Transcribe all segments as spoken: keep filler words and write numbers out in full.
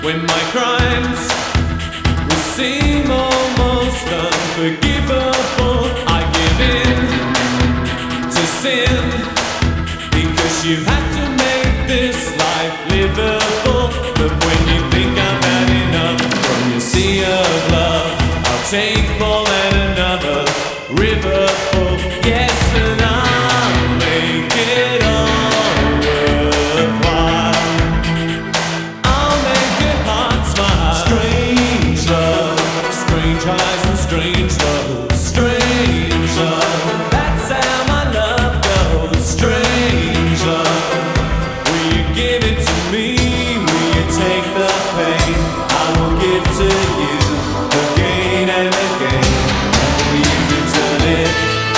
When my crimes will seem almost unforgivable, I give in to sin, because you have to make this life livable. But when you think I've had enough from your sea of love, I'll take more than another river full. Yes, and I'll make it all worthwhile. I'll make your heart smile. Strange love, strange eyes and strange love. Strange love, that's how my love goes. Strange love, will you give it to me? Will you take the pain I will give to you again and again? Will you return it?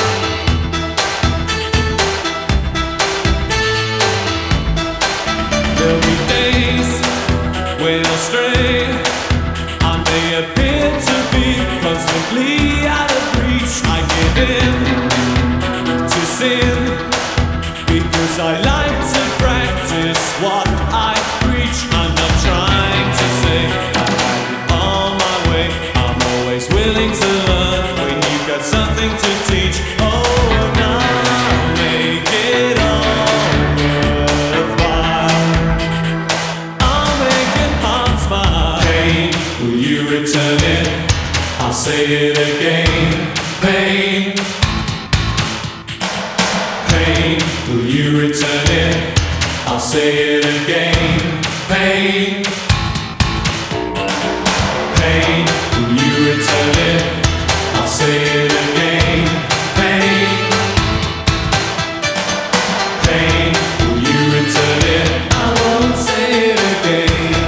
There'll be days when I stray. I may appear to be constantly out of reach. I give in to sin, because I like to practice what I preach. I'm not trying to say I have it all my way. I'm always willing to learn when you've got something to teach. Oh, and I'll make it all worthwhile. I'll make your heart smile. Pain, will you return it? I'll say it again. Pain, pain, will you return it? I'll say it again. Pain, pain, will you return it? I'll say it again. Pain, pain, will you return it? I won't say it again.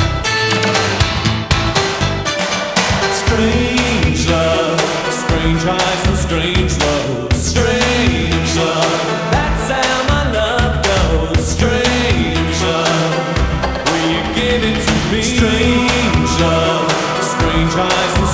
Strange love, strange eyes and strange love. Strange love, that's how my love goes. Strange love, will you give it to me? Strange love, strange eyes and